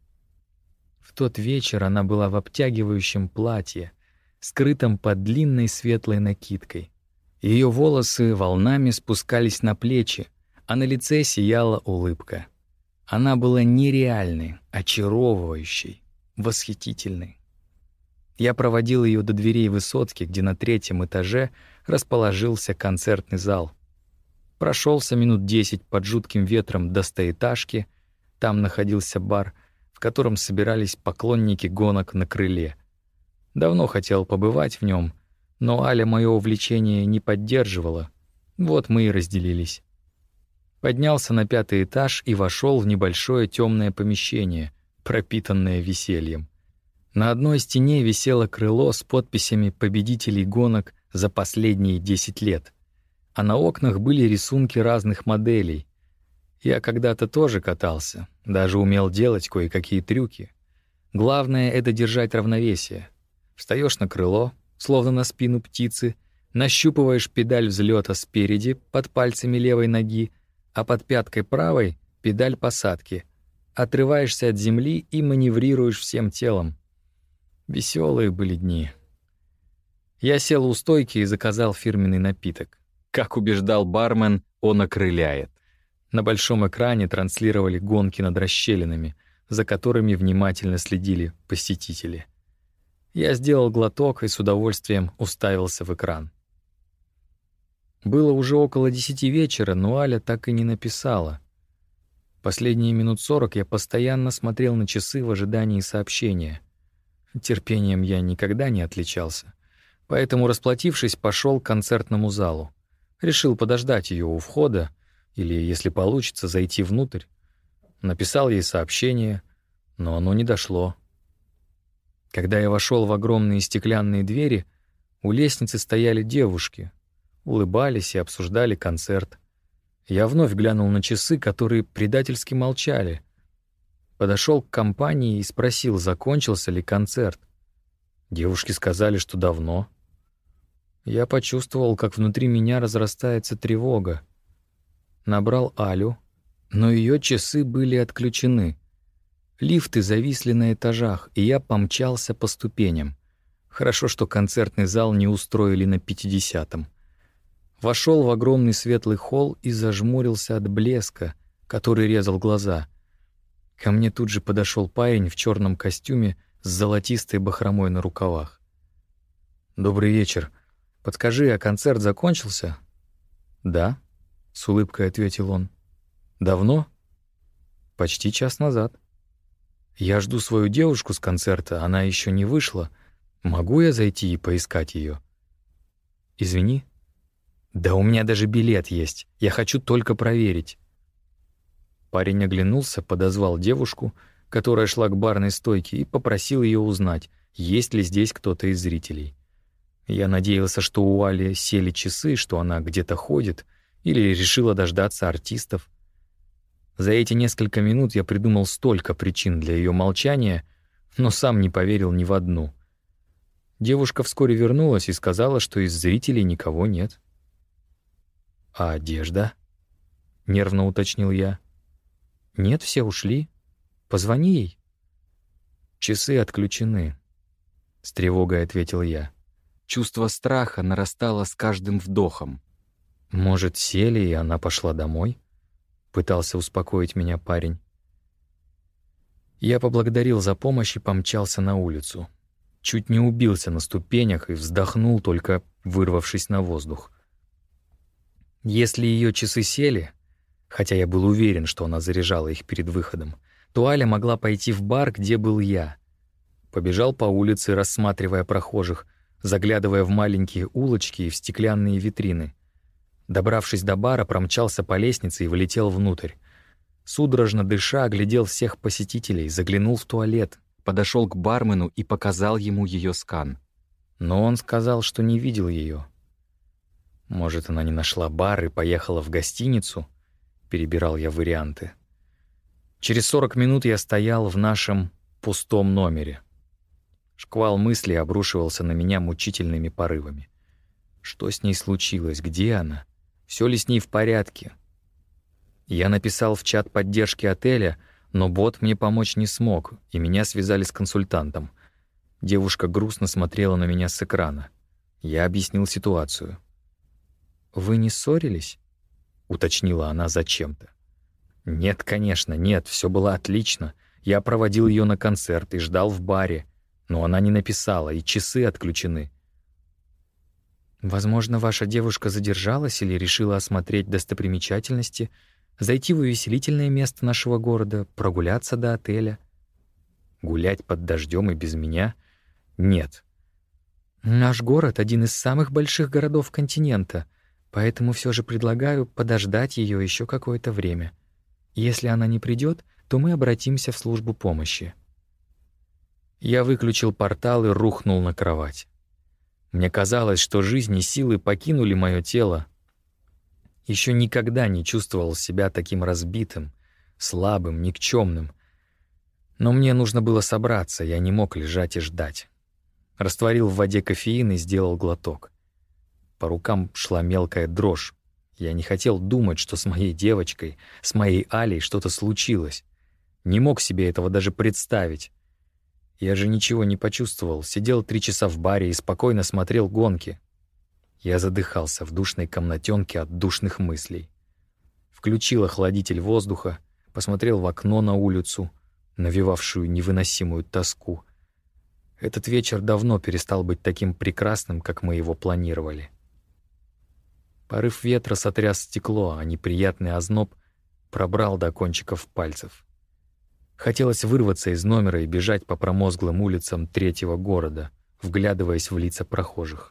В тот вечер она была в обтягивающем платье, скрытом под длинной светлой накидкой. Ее волосы волнами спускались на плечи, а на лице сияла улыбка. Она была нереальной, очаровывающей, восхитительной. Я проводил ее до дверей высотки, где на 3-м этаже расположился концертный зал. Прошелся минут 10 под жутким ветром до 100-этажки, там находился бар, в котором собирались поклонники гонок на крыле. Давно хотел побывать в нем, но Аля мое увлечение не поддерживала. Вот мы и разделились. Поднялся на 5-й этаж и вошел в небольшое темное помещение, пропитанное весельем. На одной стене висело крыло с подписями победителей гонок за последние 10 лет, а на окнах были рисунки разных моделей. Я когда-то тоже катался, даже умел делать кое-какие трюки. Главное — это держать равновесие. Встаешь на крыло, словно на спину птицы, нащупываешь педаль взлета спереди под пальцами левой ноги, а под пяткой правой — педаль посадки. Отрываешься от земли и маневрируешь всем телом. Веселые были дни. Я сел у стойки и заказал фирменный напиток. Как убеждал бармен, он окрыляет. На большом экране транслировали гонки над расщелинами, за которыми внимательно следили посетители. Я сделал глоток и с удовольствием уставился в экран. Было уже около 10 вечера, но Аля так и не написала. Последние минут 40 я постоянно смотрел на часы в ожидании сообщения. Терпением я никогда не отличался, поэтому, расплатившись, пошел к концертному залу. Решил подождать ее у входа или, если получится, зайти внутрь. Написал ей сообщение, но оно не дошло. Когда я вошел в огромные стеклянные двери, у лестницы стояли девушки, улыбались и обсуждали концерт. Я вновь глянул на часы, которые предательски молчали. Подошел к компании и спросил, закончился ли концерт. Девушки сказали, что давно. Я почувствовал, как внутри меня разрастается тревога. Набрал Алю, но ее часы были отключены. Лифты зависли на этажах, и я помчался по ступеням. Хорошо, что концертный зал не устроили на 50-м. Вошел в огромный светлый холл и зажмурился от блеска, который резал глаза. Ко мне тут же подошел парень в черном костюме с золотистой бахромой на рукавах. «Добрый вечер. Подскажи, а концерт закончился?» «Да». с улыбкой ответил он. «Давно?» «Почти час назад». «Я жду свою девушку с концерта, она еще не вышла. Могу я зайти и поискать ее?» «Извини». «Да у меня даже билет есть. Я хочу только проверить». Парень оглянулся, подозвал девушку, которая шла к барной стойке, и попросил ее узнать, есть ли здесь кто-то из зрителей. Я надеялся, что у Али сели часы, что она где-то ходит, или решила дождаться артистов. За эти несколько минут я придумал столько причин для ее молчания, но сам не поверил ни в одну. Девушка вскоре вернулась и сказала, что из зрителей никого нет. «А одежда?» — нервно уточнил я. «Нет, все ушли. Позвони ей». «Часы отключены», — с тревогой ответил я. Чувство страха нарастало с каждым вдохом. «Может, сели, и она пошла домой?» — пытался успокоить меня парень. Я поблагодарил за помощь и помчался на улицу. Чуть не убился на ступенях и вздохнул, только вырвавшись на воздух. Если ее часы сели, хотя я был уверен, что она заряжала их перед выходом, то Аля могла пойти в бар, где был я. Побежал по улице, рассматривая прохожих, заглядывая в маленькие улочки и в стеклянные витрины. Добравшись до бара, промчался по лестнице и влетел внутрь. Судорожно дыша, оглядел всех посетителей, заглянул в туалет, подошел к бармену и показал ему ее скан. Но он сказал, что не видел ее. Может, она не нашла бар и поехала в гостиницу? Перебирал я варианты. Через 40 минут я стоял в нашем пустом номере. Шквал мыслей обрушивался на меня мучительными порывами. Что с ней случилось? Где она? Все ли с ней в порядке? Я написал в чат поддержки отеля, но бот мне помочь не смог, и меня связали с консультантом. Девушка грустно смотрела на меня с экрана. Я объяснил ситуацию. «Вы не ссорились?» — уточнила она зачем-то. «Нет, конечно, нет, все было отлично. Я проводил ее на концерт и ждал в баре, но она не написала, и часы отключены». «Возможно, ваша девушка задержалась или решила осмотреть достопримечательности, зайти в увеселительное место нашего города, прогуляться до отеля». «Гулять под дождем и без меня? Нет». «Наш город — один из самых больших городов континента, поэтому все же предлагаю подождать ее еще какое-то время. Если она не придет, то мы обратимся в службу помощи». Я выключил портал и рухнул на кровать. Мне казалось, что жизнь и силы покинули мое тело. Еще никогда не чувствовал себя таким разбитым, слабым, никчемным. Но мне нужно было собраться, я не мог лежать и ждать. Растворил в воде кофеин и сделал глоток. По рукам шла мелкая дрожь. Я не хотел думать, что с моей девочкой, с моей Алей что-то случилось. Не мог себе этого даже представить. Я же ничего не почувствовал, сидел 3 часа в баре и спокойно смотрел гонки. Я задыхался в душной комнатенке от душных мыслей. Включил охладитель воздуха, посмотрел в окно на улицу, навевавшую невыносимую тоску. Этот вечер давно перестал быть таким прекрасным, как мы его планировали. Порыв ветра сотряс стекло, а неприятный озноб пробрал до кончиков пальцев. Хотелось вырваться из номера и бежать по промозглым улицам 3-го города, вглядываясь в лица прохожих.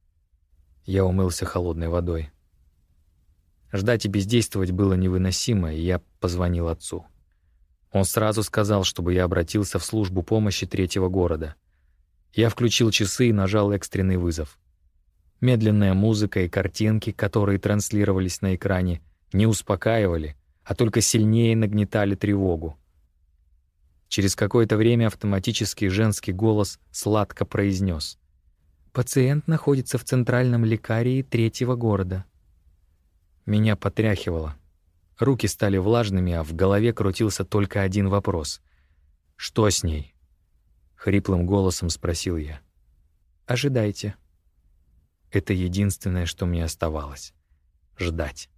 Я умылся холодной водой. Ждать и бездействовать было невыносимо, и я позвонил отцу. Он сразу сказал, чтобы я обратился в службу помощи 3-го города. Я включил часы и нажал экстренный вызов. Медленная музыка и картинки, которые транслировались на экране, не успокаивали, а только сильнее нагнетали тревогу. Через какое-то время автоматический женский голос сладко произнес: «Пациент находится в центральном лекарии 3-го города». Меня потряхивало. Руки стали влажными, а в голове крутился только один вопрос. «Что с ней?» — хриплым голосом спросил я. «Ожидайте». Это единственное, что мне оставалось — ждать.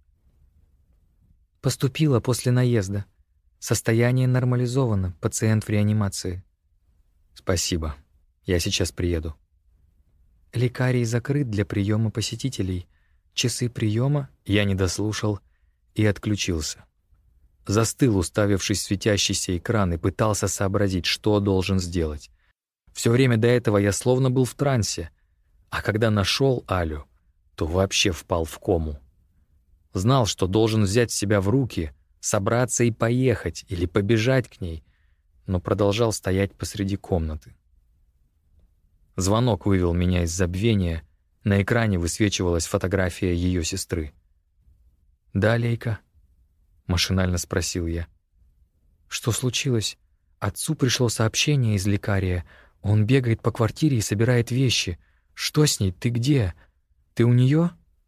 Поступила после наезда. Состояние нормализовано, пациент в реанимации. Спасибо. Я сейчас приеду. Лекарий закрыт для приема посетителей. Часы приема я не дослушал. и отключился. Застыл, уставившись в светящийся экран, и пытался сообразить, что должен сделать. Все время до этого я словно был в трансе, а когда нашел Алю, то вообще впал в кому. Знал, что должен взять себя в руки, собраться и поехать или побежать к ней, но продолжал стоять посреди комнаты. Звонок вывел меня из забвения, на экране высвечивалась фотография ее сестры. «Да, Лейка?» — машинально спросил я. «Что случилось? Отцу пришло сообщение из лекария. Он бегает по квартире и собирает вещи. Что с ней? Ты где? Ты у нее?»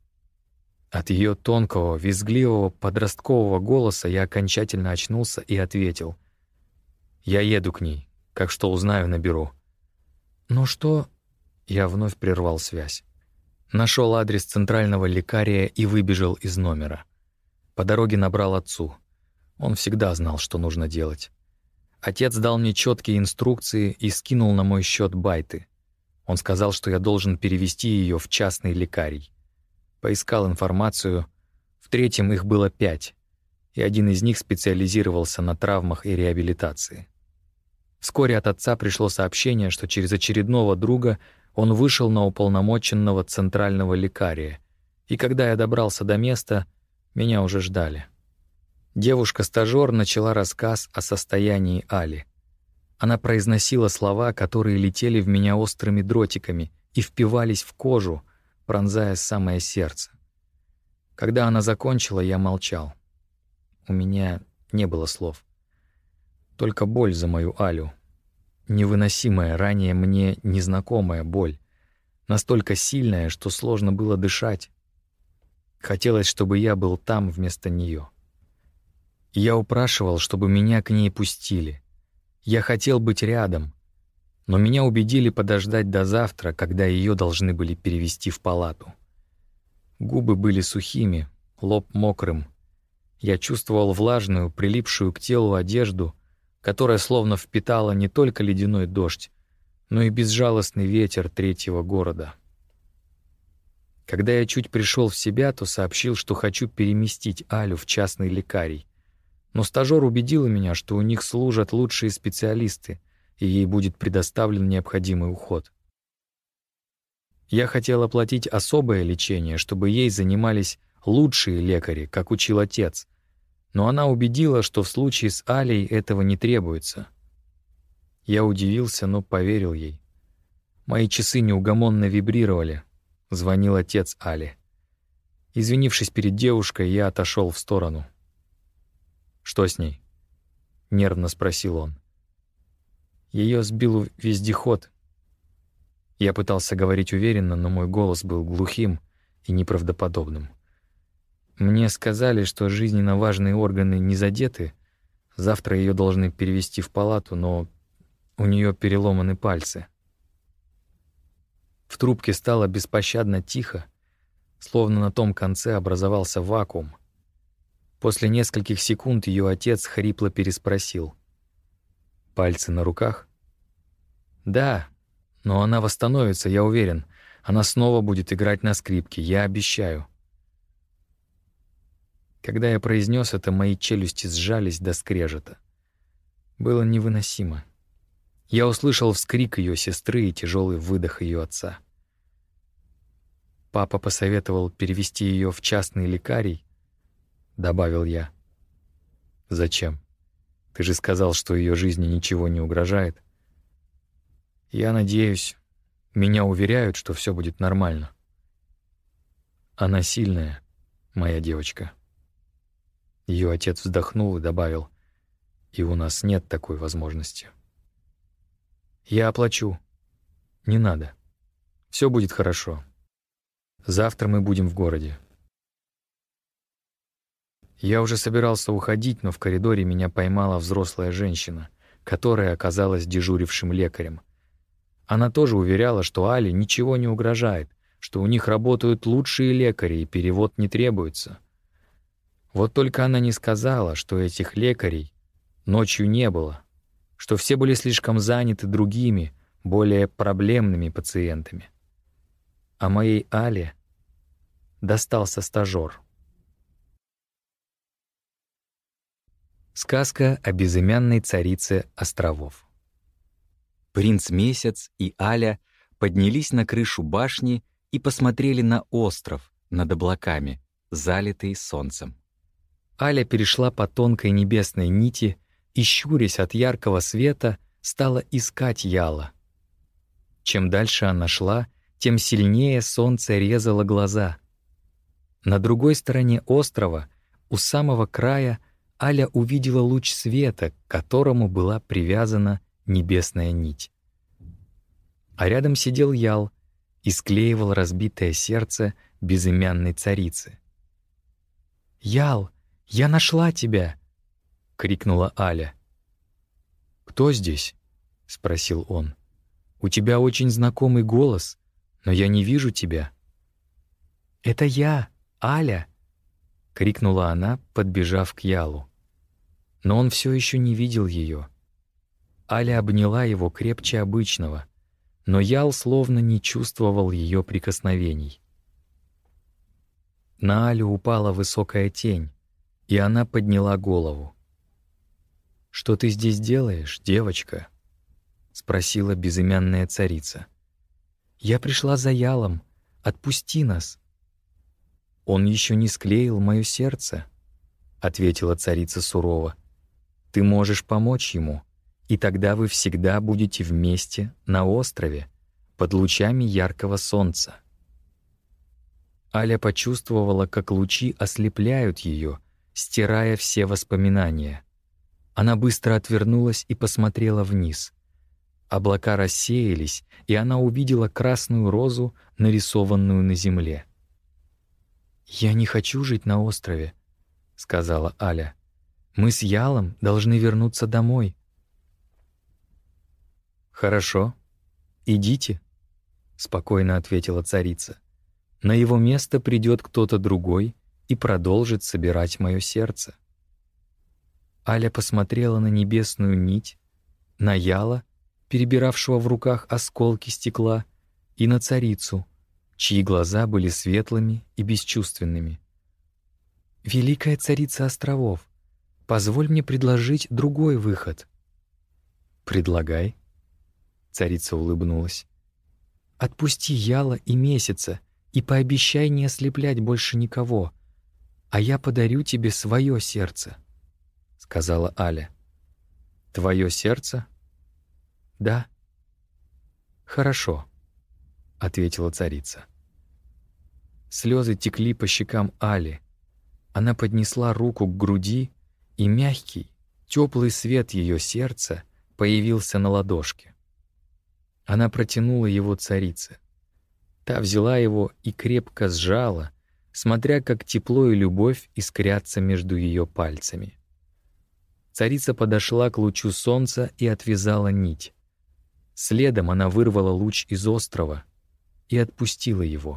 От ее тонкого, визгливого подросткового голоса я окончательно очнулся и ответил. «Я еду к ней. Как что узнаю, наберу». «Ну что?» Я вновь прервал связь. Нашел адрес центрального лекария и выбежал из номера. По дороге набрал отцу. Он всегда знал, что нужно делать. Отец дал мне четкие инструкции и скинул на мой счет байты. Он сказал, что я должен перевести ее в частный лекарий. Поискал информацию. В третьем их было 5, и один из них специализировался на травмах и реабилитации. Вскоре от отца пришло сообщение, что через очередного друга он вышел на уполномоченного центрального лекария, и когда я добрался до места, меня уже ждали. Девушка-стажёр начала рассказ о состоянии Али. Она произносила слова, которые летели в меня острыми дротиками и впивались в кожу, пронзая самое сердце. Когда она закончила, я молчал. У меня не было слов. Только боль за мою Алю. Невыносимая, ранее мне незнакомая боль. Настолько сильная, что сложно было дышать. Хотелось, чтобы я был там вместо нее. Я упрашивал, чтобы меня к ней пустили. Я хотел быть рядом, но меня убедили подождать до завтра, когда ее должны были перевести в палату. Губы были сухими, лоб мокрым. Я чувствовал влажную, прилипшую к телу одежду, которая словно впитала не только ледяной дождь, но и безжалостный ветер третьего города. Когда я чуть пришел в себя, то сообщил, что хочу переместить Алю в частный лекарий. Но стажёр убедила меня, что у них служат лучшие специалисты, и ей будет предоставлен необходимый уход. Я хотел оплатить особое лечение, чтобы ей занимались лучшие лекари, как учил отец, но она убедила, что в случае с Алей этого не требуется. Я удивился, но поверил ей. Мои часы неугомонно вибрировали. Звонил отец Али. Извинившись перед девушкой, я отошел в сторону. «Что с ней?» — нервно спросил он. Ее сбил вездеход. Я пытался говорить уверенно, но мой голос был глухим и неправдоподобным. Мне сказали, что жизненно важные органы не задеты. Завтра ее должны перевести в палату, но у нее переломаны пальцы. В трубке стало беспощадно тихо, словно на том конце образовался вакуум. После нескольких секунд ее отец хрипло переспросил. «Пальцы на руках?» «Да, но она восстановится, я уверен. Она снова будет играть на скрипке, я обещаю». Когда я произнес это, мои челюсти сжались до скрежета. Было невыносимо. Я услышал вскрик ее сестры и тяжелый выдох ее отца. «Папа посоветовал перевести ее в частный лекарий», — добавил я. «Зачем? Ты же сказал, что ее жизни ничего не угрожает». «Я надеюсь. Меня уверяют, что все будет нормально». «Она сильная, моя девочка». Ее отец вздохнул и добавил: «И у нас нет такой возможности». «Я оплачу. Не надо. Все будет хорошо. Завтра мы будем в городе». Я уже собирался уходить, но в коридоре меня поймала взрослая женщина, которая оказалась дежурившим лекарем. Она тоже уверяла, что Але ничего не угрожает, что у них работают лучшие лекари и перевод не требуется. Вот только она не сказала, что этих лекарей ночью не было, что все были слишком заняты другими, более проблемными пациентами. А моей Але достался стажёр. Сказка о безымянной царице островов. Принц Месяц и Аля поднялись на крышу башни и посмотрели на остров над облаками, залитый солнцем. Аля перешла по тонкой небесной нити и, щурясь от яркого света, стала искать Яла. Чем дальше она шла, тем сильнее солнце резало глаза. На другой стороне острова, у самого края, Аля увидела луч света, к которому была привязана небесная нить. А рядом сидел Ял и склеивал разбитое сердце безымянной царицы. «Ял, я нашла тебя!» — крикнула Аля. «Кто здесь?» — спросил он. «У тебя очень знакомый голос, но я не вижу тебя». «Это я, Аля!» — крикнула она, подбежав к Ялу. Но он все еще не видел ее. Аля обняла его крепче обычного, но Ял словно не чувствовал ее прикосновений. На Алю упала высокая тень, и она подняла голову. «Что ты здесь делаешь, девочка?» — спросила безымянная царица. «Я пришла за Ялом. Отпусти нас». «Он еще не склеил мое сердце», — ответила царица сурово. «Ты можешь помочь ему, и тогда вы всегда будете вместе на острове, под лучами яркого солнца». Аля почувствовала, как лучи ослепляют ее, стирая все воспоминания. Она быстро отвернулась и посмотрела вниз. Облака рассеялись, и она увидела красную розу, нарисованную на земле. «Я не хочу жить на острове», — сказала Аля. «Мы с Ялом должны вернуться домой». «Хорошо, идите», — спокойно ответила царица. «На его место придет кто-то другой и продолжит собирать мое сердце». Аля посмотрела на небесную нить, на Яла, перебиравшего в руках осколки стекла, и на царицу, чьи глаза были светлыми и бесчувственными. «Великая царица островов, позволь мне предложить другой выход». «Предлагай», — царица улыбнулась. «Отпусти Яла и Месяца и пообещай не ослеплять больше никого, а я подарю тебе свое сердце», — сказала Аля. «Твое сердце?» «Да». «Хорошо», — ответила царица. Слезы текли по щекам Али. Она поднесла руку к груди, и мягкий, теплый свет ее сердца появился на ладошке. Она протянула его царице. Та взяла его и крепко сжала, смотря как тепло и любовь искрятся между ее пальцами. Царица подошла к лучу солнца и отвязала нить. Следом она вырвала луч из острова и отпустила его.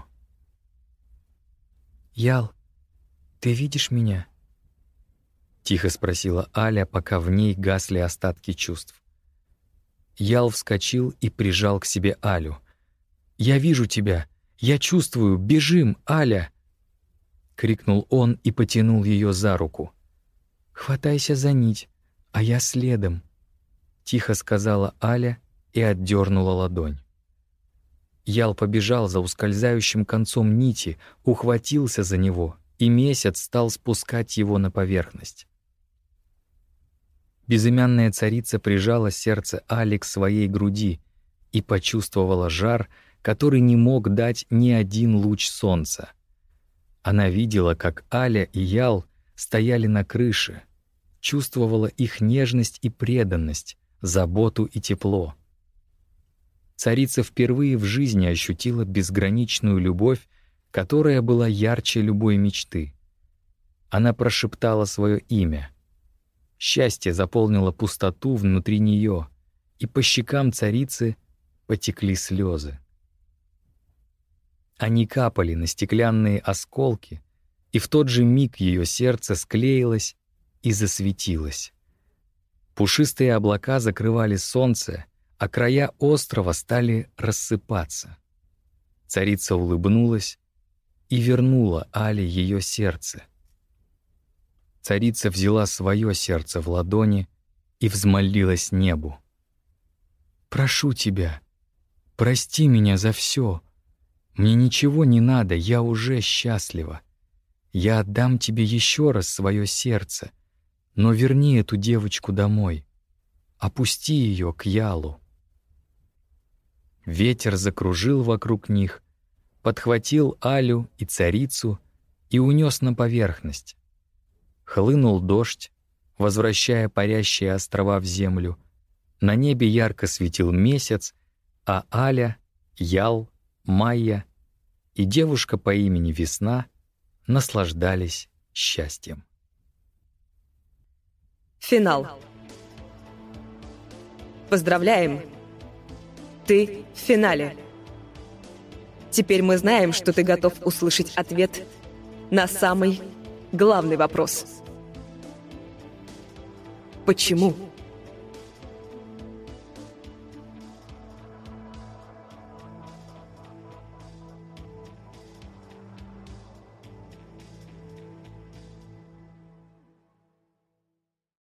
«Ял, ты видишь меня?» — тихо спросила Аля, пока в ней гасли остатки чувств. Ял вскочил и прижал к себе Алю. «Я вижу тебя! Я чувствую! Бежим, Аля!» — крикнул он и потянул ее за руку. «Хватайся за нить, а я следом», — тихо сказала Аля и отдернула ладонь. Ял побежал за ускользающим концом нити, ухватился за него, и Месяц стал спускать его на поверхность. Безымянная царица прижала сердце Али к своей груди и почувствовала жар, который не мог дать ни один луч солнца. Она видела, как Аля и Ял стояли на крыше, чувствовала их нежность и преданность, заботу и тепло. Царица впервые в жизни ощутила безграничную любовь, которая была ярче любой мечты. Она прошептала свое имя. Счастье заполнило пустоту внутри нее, и по щекам царицы потекли слезы. Они капали на стеклянные осколки, и в тот же миг ее сердце склеилось и засветилось. Пушистые облака закрывали солнце, а края острова стали рассыпаться. Царица улыбнулась и вернула Але ее сердце. Царица взяла свое сердце в ладони и взмолилась небу. «Прошу тебя, прости меня за все. Мне ничего не надо, я уже счастлива. Я отдам тебе еще раз свое сердце, но верни эту девочку домой. Опусти ее к Ялу». Ветер закружил вокруг них, подхватил Алю и царицу и унес на поверхность. Хлынул дождь, возвращая парящие острова в землю. На небе ярко светил месяц, а Аля, Ял, Майя и девушка по имени Весна наслаждались счастьем. Финал. Поздравляем! Ты в финале. Теперь мы знаем, что ты готов услышать ответ на самый главный вопрос. Почему?